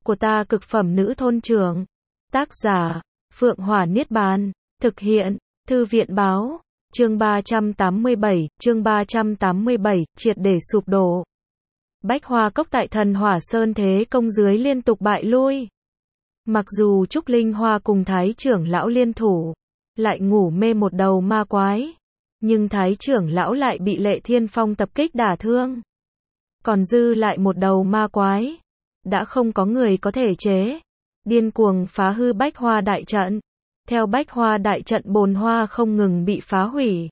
của ta cực phẩm nữ thôn trưởng. Tác giả, Phượng Hỏa Niết Bàn. Thực hiện, Thư viện báo. Chương 387, triệt để sụp đổ. Bách Hoa Cốc tại Thần Hỏa Sơn thế công dưới liên tục bại lui. Mặc dù Trúc Linh Hoa cùng Thái trưởng lão liên thủ, lại ngủ mê một đầu ma quái, nhưng Thái trưởng lão lại bị Lệ Thiên Phong tập kích đả thương. Còn dư lại một đầu ma quái, đã không có người có thể chế, điên cuồng phá hư Bách Hoa đại trận. Theo Bách Hoa đại trận bồn hoa không ngừng bị phá hủy,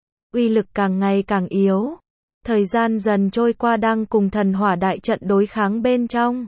uy lực càng ngày càng yếu. Thời gian dần trôi qua đang cùng Thần Hỏa đại trận đối kháng bên trong,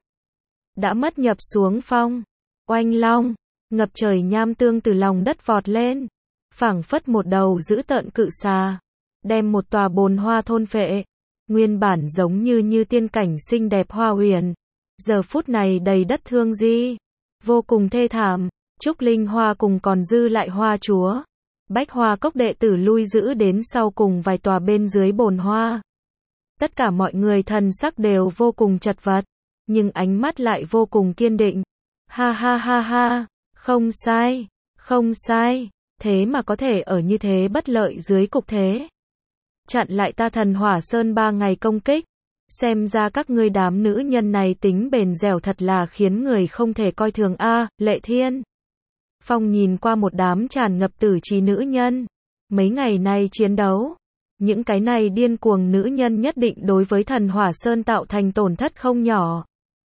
đã mất nhập xuống phong. Oanh long, ngập trời nham tương từ lòng đất vọt lên, phảng phất một đầu dữ tợn cự xà, đem một tòa bồn hoa thôn phệ. Nguyên bản giống như tiên cảnh xinh đẹp hoa huyền, giờ phút này đầy đất thương di, vô cùng thê thảm. Trúc Linh Hoa cùng còn dư lại hoa chúa, Bách Hoa Cốc đệ tử lui giữ đến sau cùng vài tòa bên dưới bồn hoa. Tất cả mọi người thần sắc đều vô cùng chật vật, nhưng ánh mắt lại vô cùng kiên định. Ha ha ha ha, không sai, không sai, thế mà có thể ở như thế bất lợi dưới cục thế. Chặn lại ta Thần Hỏa Sơn 3 ngày công kích, xem ra các ngươi đám nữ nhân này tính bền dẻo thật là khiến người không thể coi thường a. Lệ Thiên Phong nhìn qua một đám tràn ngập tử trí nữ nhân, mấy ngày nay chiến đấu, những cái này điên cuồng nữ nhân nhất định đối với Thần Hỏa Sơn tạo thành tổn thất không nhỏ.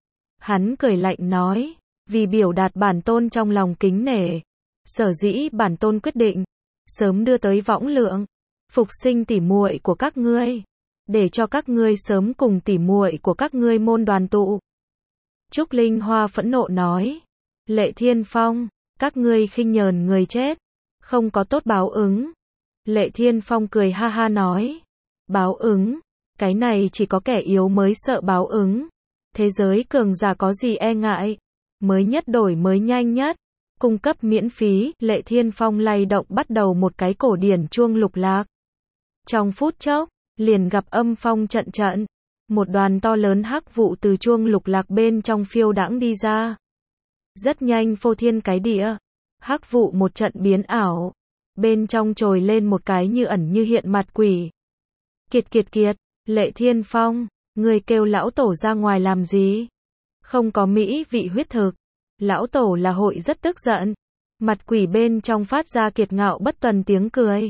Hắn cười lạnh nói, vì biểu đạt bản tôn trong lòng kính nể, sở dĩ bản tôn quyết định sớm đưa tới võng lượng, phục sinh tỉ muội của các ngươi, để cho các ngươi sớm cùng tỉ muội của các ngươi môn đoàn tụ. Trúc Linh Hoa phẫn nộ nói, Lệ Thiên Phong, các ngươi khinh nhờn người chết, không có tốt báo ứng. Lệ Thiên Phong cười ha ha nói, báo ứng, cái này chỉ có kẻ yếu mới sợ báo ứng. Thế giới cường giả có gì e ngại, mới nhất đổi mới nhanh nhất, cung cấp miễn phí. Lệ Thiên Phong lay động bắt đầu một cái cổ điển chuông lục lạc. Trong phút chốc, liền gặp âm phong trận trận, một đoàn to lớn hắc vụ từ chuông lục lạc bên trong phiêu đãng đi ra. Rất nhanh phô thiên cái địa, hắc vụ một trận biến ảo, bên trong trồi lên một cái như ẩn như hiện mặt quỷ. Kiệt kiệt kiệt, Lệ Thiên Phong, người kêu lão tổ ra ngoài làm gì? Không có mỹ vị huyết thực. Lão tổ là hội rất tức giận. Mặt quỷ bên trong phát ra kiệt ngạo bất tuần tiếng cười.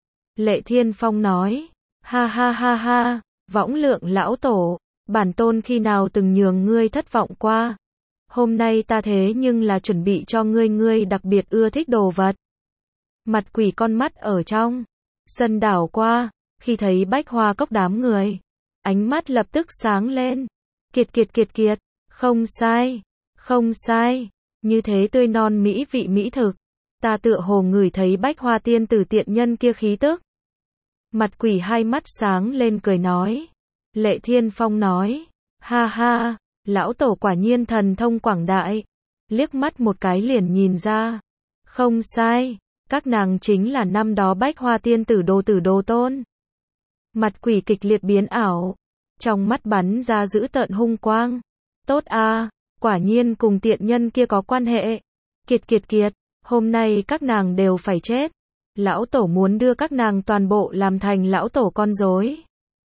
Lệ Thiên Phong nói, ha ha ha ha, võng lượng lão tổ, bản tôn khi nào từng nhường ngươi thất vọng qua. Hôm nay ta thế nhưng là chuẩn bị cho ngươi đặc biệt ưa thích đồ vật. Mặt quỷ con mắt ở trong sân đảo qua, khi thấy Bách Hoa Cốc đám người, ánh mắt lập tức sáng lên. Kiệt kiệt kiệt kiệt, không sai, không sai, như thế tươi non mỹ vị mỹ thực, ta tựa hồ ngửi thấy Bách Hoa tiên tử tiện nhân kia khí tức. Mặt quỷ hai mắt sáng lên cười nói. Lệ Thiên Phong nói, ha ha, lão tổ quả nhiên thần thông quảng đại, liếc mắt một cái liền nhìn ra. Không sai, các nàng chính là năm đó Bách Hoa tiên tử đồ tôn. Mặt quỷ kịch liệt biến ảo, trong mắt bắn ra dữ tợn hung quang. Tốt a, quả nhiên cùng tiện nhân kia có quan hệ. Kiệt kiệt kiệt, hôm nay các nàng đều phải chết. Lão tổ muốn đưa các nàng toàn bộ làm thành lão tổ con rối.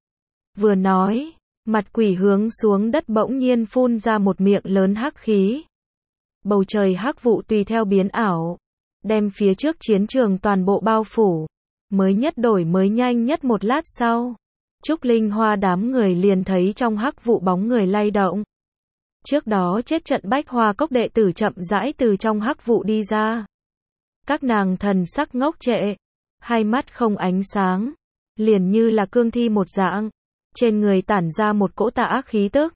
Vừa nói, mặt quỷ hướng xuống đất bỗng nhiên phun ra một miệng lớn hắc khí. Bầu trời hắc vụ tùy theo biến ảo, đem phía trước chiến trường toàn bộ bao phủ. Mới nhất đổi mới nhanh nhất một lát sau, Trúc Linh Hoa đám người liền thấy trong hắc vụ bóng người lay động. Trước đó chết trận Bách Hoa Cốc đệ tử chậm rãi từ trong hắc vụ đi ra. Các nàng thần sắc ngốc trệ, hai mắt không ánh sáng, liền như là cương thi một dạng, trên người tản ra một cỗ tà ác khí tức.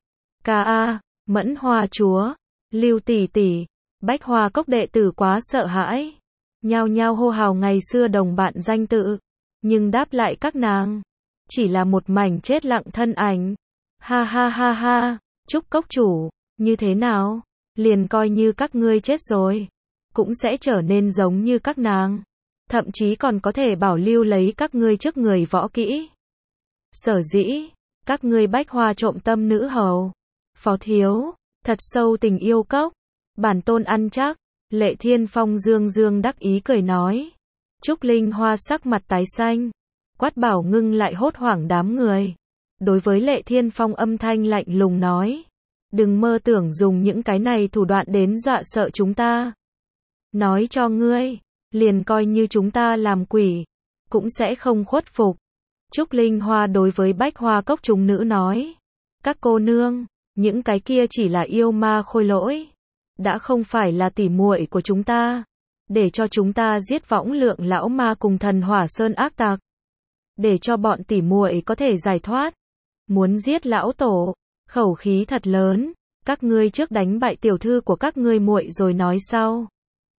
Ca Mẫn Hoa chúa, Lưu tỷ tỷ, Bách Hoa Cốc đệ tử quá sợ hãi, nhao nhao hô hào ngày xưa đồng bạn danh tự, nhưng đáp lại các nàng chỉ là một mảnh chết lặng thân ảnh. Ha ha ha ha, Trúc Cốc chủ, như thế nào? Liền coi như các ngươi chết rồi, cũng sẽ trở nên giống như các nàng, thậm chí còn có thể bảo lưu lấy các ngươi trước người võ kỹ. Sở dĩ các ngươi Bách Hoa trộm tâm nữ hầu, Phó thiếu, Thật sâu tình yêu cốc. Bản tôn ăn chắc. Lệ Thiên Phong dương dương đắc ý cười nói. Trúc Linh Hoa sắc mặt tái xanh. Quát bảo ngưng lại hốt hoảng đám người. Đối với Lệ Thiên Phong âm thanh lạnh lùng nói. Đừng mơ tưởng dùng những cái này thủ đoạn đến dọa sợ chúng ta. Nói cho ngươi, liền coi như chúng ta làm quỷ, cũng sẽ không khuất phục. Trúc Linh Hoa đối với Bách Hoa Cốc chúng nữ nói. Các cô nương, những cái kia chỉ là yêu ma khôi lỗi. Đã không phải là tỉ muội của chúng ta. Để cho chúng ta giết Võng Lượng lão ma cùng Thần Hỏa Sơn ác tặc. Để cho bọn tỉ muội có thể giải thoát. Muốn giết lão tổ, khẩu khí thật lớn. Các ngươi trước đánh bại tiểu thư của các ngươi muội rồi nói sau.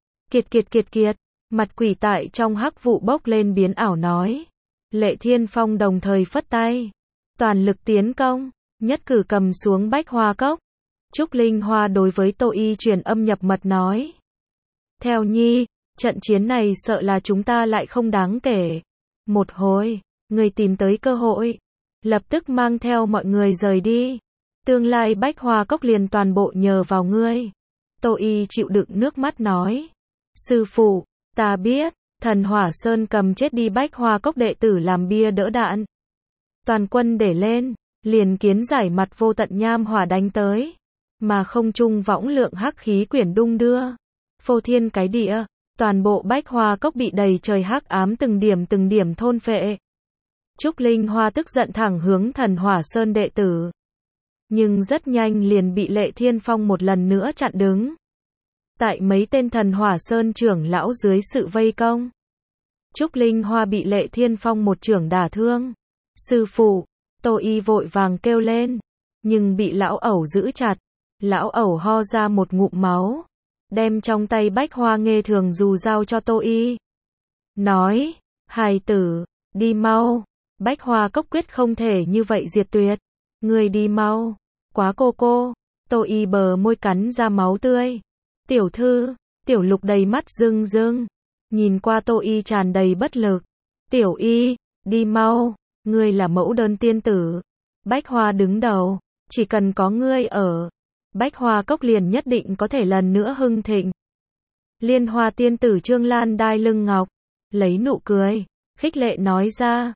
Kiệt, mặt quỷ tại trong hắc vụ bốc lên biến ảo nói. Lệ Thiên Phong đồng thời phất tay. Toàn lực tiến công, nhất cử cầm xuống Bách Hoa Cốc. Trúc Linh Hoa đối với Tô Y truyền âm nhập mật nói. Theo nhi, trận chiến này sợ là chúng ta lại không đáng kể. Một hồi, người tìm tới cơ hội. Lập tức mang theo mọi người rời đi. Tương lai Bách Hoa Cốc liền toàn bộ nhờ vào ngươi. Tô Y chịu đựng nước mắt nói. Sư phụ, ta biết, Thần Hỏa Sơn cầm chết đi Bách Hoa Cốc đệ tử làm bia đỡ đạn. Toàn quân để lên, liền kiến giải mặt vô tận nham hỏa đánh tới. Mà không trung võng lượng hắc khí quyển đung đưa. Phô thiên cái địa, toàn bộ Bách Hoa Cốc bị đầy trời hắc ám từng điểm thôn phệ. Trúc Linh Hoa tức giận thẳng hướng Thần Hỏa Sơn đệ tử. Nhưng rất nhanh liền bị Lệ Thiên Phong một lần nữa chặn đứng. Tại mấy tên Thần Hỏa Sơn trưởng lão dưới sự vây công. Trúc Linh Hoa bị Lệ Thiên Phong một chưởng đả thương. Sư phụ, Tô Y vội vàng kêu lên. Nhưng bị lão ẩu giữ chặt. Lão ẩu ho ra một ngụm máu. Đem trong tay Bách Hoa Nghê Thường dù giao cho Tô Y. Nói, hài tử, đi mau. Bách Hoa Cốc quyết không thể như vậy diệt tuyệt. Người đi mau. Quá cô. Tô Y bờ môi cắn ra máu tươi. Tiểu thư, Tiểu Lục đầy mắt rưng. Nhìn qua Tô Y tràn đầy bất lực. Tiểu Y, đi mau. Ngươi là mẫu đơn tiên tử. Bách Hoa đứng đầu. Chỉ cần có ngươi ở. Bách Hoa Cốc liền nhất định có thể lần nữa hưng thịnh. Liên Hoa tiên tử Trương Lan đai lưng ngọc. Lấy nụ cười. Khích lệ nói ra.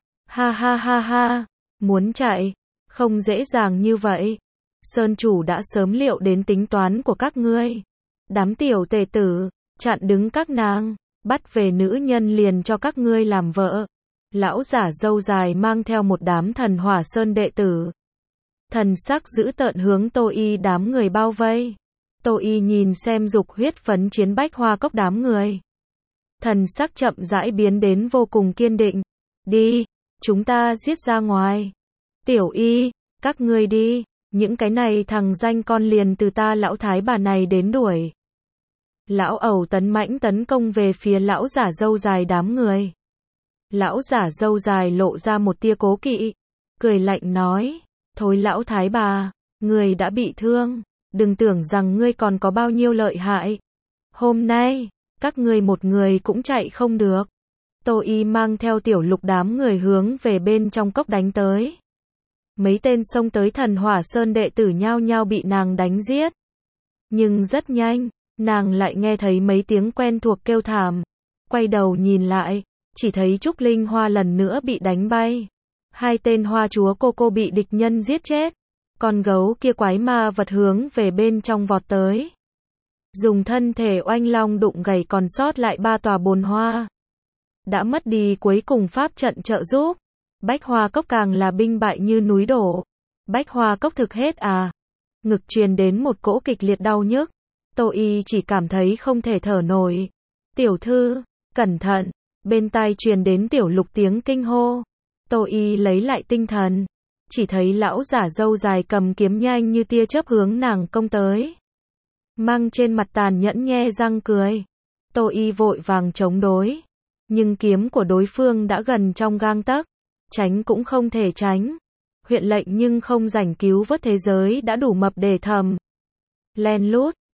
Ha. Muốn chạy. Không dễ dàng như vậy. Sơn chủ đã sớm liệu đến tính toán của các ngươi. Đám tiểu tề tử. Chặn đứng các nàng. Bắt về nữ nhân liền cho các ngươi làm vợ. Lão giả râu dài mang theo một đám Thần Hỏa Sơn đệ tử. Thần sắc dữ tợn hướng Tô Y đám người bao vây. Tô Y nhìn xem dục huyết phấn chiến Bách Hoa Cốc đám người. Thần sắc chậm rãi biến đến vô cùng kiên định. Đi, chúng ta giết ra ngoài. Tiểu Y, các ngươi đi, những cái này thằng danh con liền từ ta lão thái bà này đến đuổi. Lão ẩu tấn mãnh tấn công về phía lão giả râu dài đám người. Lão giả râu dài lộ ra một tia cố kỵ, cười lạnh nói, thôi lão thái bà, người đã bị thương, đừng tưởng rằng ngươi còn có bao nhiêu lợi hại. Hôm nay, các ngươi một người cũng chạy không được. Tô Y mang theo Tiểu Lục đám người hướng về bên trong cốc đánh tới. Mấy tên xông tới Thần Hỏa Sơn đệ tử nhao nhao bị nàng đánh giết. Nhưng rất nhanh, nàng lại nghe thấy mấy tiếng quen thuộc kêu thảm. Quay đầu nhìn lại, chỉ thấy Trúc Linh Hoa lần nữa bị đánh bay. Hai tên hoa chúa cô bị địch nhân giết chết. Con gấu kia quái ma vật hướng về bên trong vọt tới. Dùng thân thể oanh long đụng gầy còn sót lại 3 tòa bồn hoa. Đã mất đi cuối cùng pháp trận trợ giúp. Bách Hoa Cốc càng là binh bại như núi đổ. Bách Hoa Cốc thực hết à? Ngực truyền đến một cỗ kịch liệt đau nhức. Tô Y chỉ cảm thấy không thể thở nổi. Tiểu thư, cẩn thận. Bên tai truyền đến Tiểu Lục tiếng kinh hô. Tô Y lấy lại tinh thần. Chỉ thấy lão giả râu dài cầm kiếm nhanh như tia chớp hướng nàng công tới. Mang trên mặt tàn nhẫn nhe răng cười. Tô Y vội vàng chống đối. Nhưng kiếm của đối phương đã gần trong gang tấc. Tránh cũng không thể tránh. Huyện lệnh nhưng không rảnh cứu vớt thế giới đã đủ mập để thầm. Len lút,